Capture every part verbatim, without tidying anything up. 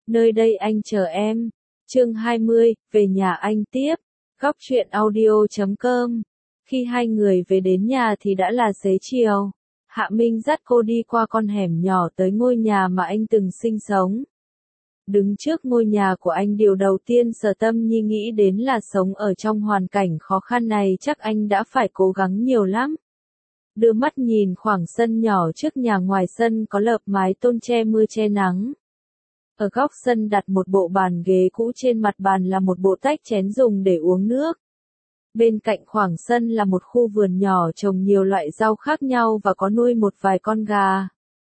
Nơi đây anh chờ em. Chương hai mươi, về nhà anh tiếp. Góc truyện audio chấm com. Khi hai người về đến nhà thì đã là xế chiều. Hạ Minh dắt cô đi qua con hẻm nhỏ tới ngôi nhà mà anh từng sinh sống. Đứng trước ngôi nhà của anh, điều đầu tiên Sở Tâm Nhi nghĩ đến là sống ở trong hoàn cảnh khó khăn này chắc anh đã phải cố gắng nhiều lắm. Đưa mắt nhìn khoảng sân nhỏ trước nhà, ngoài sân có lợp mái tôn che mưa che nắng. Ở góc sân đặt một bộ bàn ghế cũ, trên mặt bàn là một bộ tách chén dùng để uống nước. Bên cạnh khoảng sân là một khu vườn nhỏ trồng nhiều loại rau khác nhau và có nuôi một vài con gà.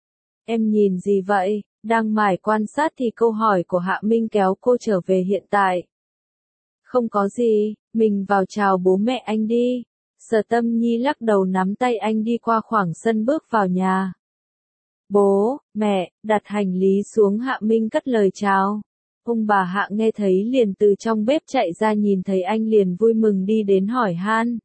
Em nhìn gì vậy? Đang mải quan sát thì câu hỏi của Hạ Minh kéo cô trở về hiện tại. Không có gì, mình vào chào bố mẹ anh đi. Sở Tâm Nhi lắc đầu nắm tay anh đi qua khoảng sân bước vào nhà. Bố, mẹ, đặt hành lý xuống, Hạ Minh cất lời chào. Ông bà Hạ nghe thấy liền từ trong bếp chạy ra, nhìn thấy anh liền vui mừng đi đến hỏi han.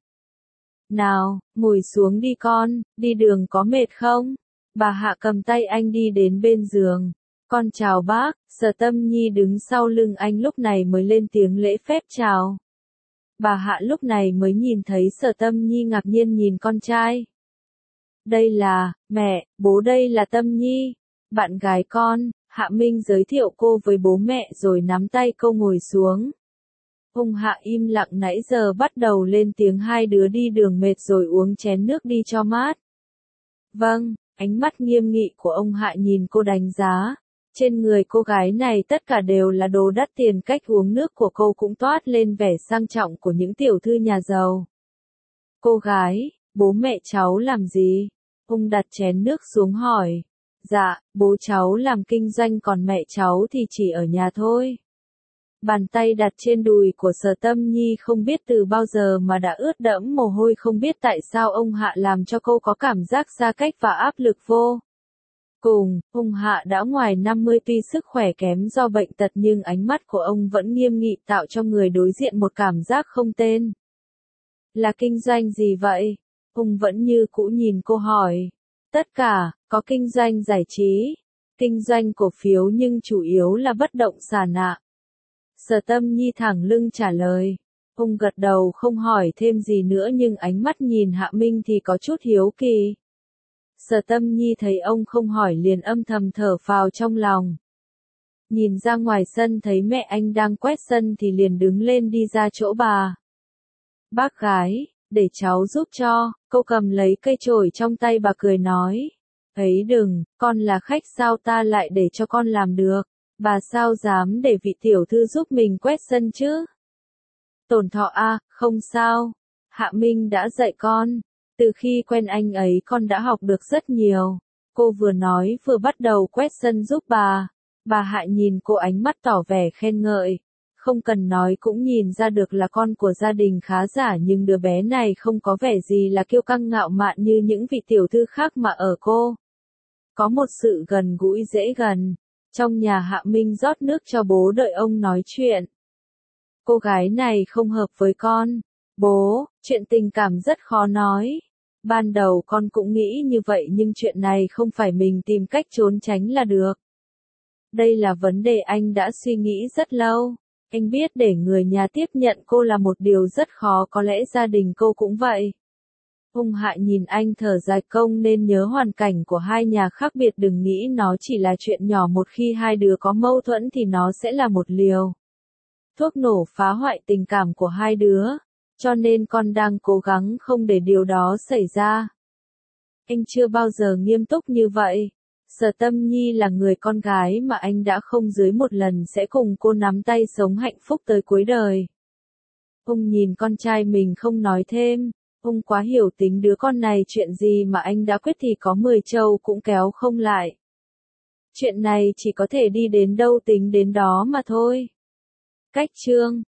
Nào, ngồi xuống đi con, đi đường có mệt không? Bà Hạ cầm tay anh đi đến bên giường. Con chào bác. Sở Tâm Nhi đứng sau lưng anh lúc này mới lên tiếng lễ phép chào. Bà Hạ lúc này mới nhìn thấy Sở Tâm Nhi, ngạc nhiên nhìn con trai. Đây là, mẹ, bố, đây là Tâm Nhi, bạn gái con. Hạ Minh giới thiệu cô với bố mẹ rồi nắm tay cô ngồi xuống. Ông Hạ im lặng nãy giờ bắt đầu lên tiếng, hai đứa đi đường mệt rồi uống chén nước đi cho mát. Vâng, ánh mắt nghiêm nghị của ông Hạ nhìn cô đánh giá. Trên người cô gái này tất cả đều là đồ đắt tiền, cách uống nước của cô cũng toát lên vẻ sang trọng của những tiểu thư nhà giàu. Cô gái, bố mẹ cháu làm gì? Ông đặt chén nước xuống hỏi. Dạ, bố cháu làm kinh doanh còn mẹ cháu thì chỉ ở nhà thôi. Bàn tay đặt trên đùi của Sở Tâm Nhi không biết từ bao giờ mà đã ướt đẫm mồ hôi, không biết tại sao ông Hạ làm cho cô có cảm giác xa cách và áp lực vô cùng. Ông Hạ đã ngoài năm mươi, tuy sức khỏe kém do bệnh tật nhưng ánh mắt của ông vẫn nghiêm nghị, tạo cho người đối diện một cảm giác không tên. Là kinh doanh gì vậy? Ông vẫn như cũ nhìn cô hỏi. Tất cả, có kinh doanh giải trí, kinh doanh cổ phiếu nhưng chủ yếu là bất động sản ạ. Sở Tâm Nhi thẳng lưng trả lời. Ông gật đầu không hỏi thêm gì nữa nhưng ánh mắt nhìn Hạ Minh thì có chút hiếu kỳ. Sở Tâm Nhi thấy ông không hỏi liền âm thầm thở phào trong lòng. Nhìn ra ngoài sân thấy mẹ anh đang quét sân thì liền đứng lên đi ra chỗ bà. Bác gái, để cháu giúp cho. Cô cầm lấy cây chổi trong tay bà cười nói. Ấy đừng, con là khách sao ta lại để cho con làm được. Bà sao dám để vị tiểu thư giúp mình quét sân chứ? Tổn thọ a, không sao. Hạ Minh đã dạy con. Từ khi quen anh ấy con đã học được rất nhiều. Cô vừa nói vừa bắt đầu quét sân giúp bà. Bà Hạ nhìn cô ánh mắt tỏ vẻ khen ngợi. Không cần nói cũng nhìn ra được là con của gia đình khá giả, nhưng đứa bé này không có vẻ gì là kiêu căng ngạo mạn như những vị tiểu thư khác mà ở cô. Có một sự gần gũi dễ gần. Trong nhà Hạ Minh rót nước cho bố đợi ông nói chuyện. Cô gái này không hợp với con. Bố, chuyện tình cảm rất khó nói. Ban đầu con cũng nghĩ như vậy nhưng chuyện này không phải mình tìm cách trốn tránh là được. Đây là vấn đề anh đã suy nghĩ rất lâu. Anh biết để người nhà tiếp nhận cô là một điều rất khó, có lẽ gia đình cô cũng vậy. Ông Hạ nhìn anh thở dài, công nên nhớ hoàn cảnh của hai nhà khác biệt, đừng nghĩ nó chỉ là chuyện nhỏ, một khi hai đứa có mâu thuẫn thì nó sẽ là một liều thuốc nổ phá hoại tình cảm của hai đứa. Cho nên con đang cố gắng không để điều đó xảy ra. Anh chưa bao giờ nghiêm túc như vậy. Sở Tâm Nhi là người con gái mà anh đã không dưới một lần sẽ cùng cô nắm tay sống hạnh phúc tới cuối đời. Ông nhìn con trai mình không nói thêm. Ông quá hiểu tính đứa con này, chuyện gì mà anh đã quyết thì có mười trâu cũng kéo không lại. Chuyện này chỉ có thể đi đến đâu tính đến đó mà thôi. Cách chương